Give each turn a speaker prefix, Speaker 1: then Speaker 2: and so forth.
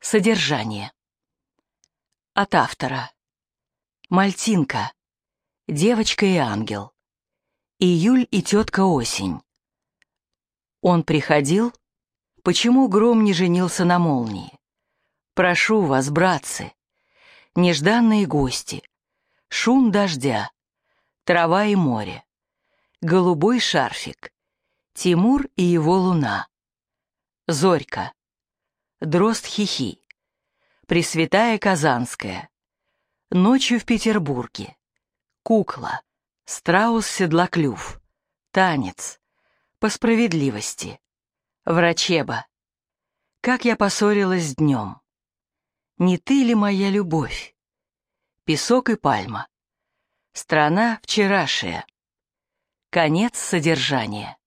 Speaker 1: Содержание. От автора. Мальтинка. Девочка и ангел. Июль и тетка осень. Он приходил? Почему гром не женился на молнии? Прошу вас, братцы. Нежданные гости. Шум дождя. Трава и море. Голубой шарфик. Тимур и его луна. Зорька. Дрозд Хихи. Пресвятая Казанская. Ночью в Петербурге. Кукла. Страус Седлоклюв. Танец. По справедливости. Врачеба. Как я поссорилась днем. Не ты ли моя любовь? Песок и пальма. Страна вчерашняя. Конец содержания.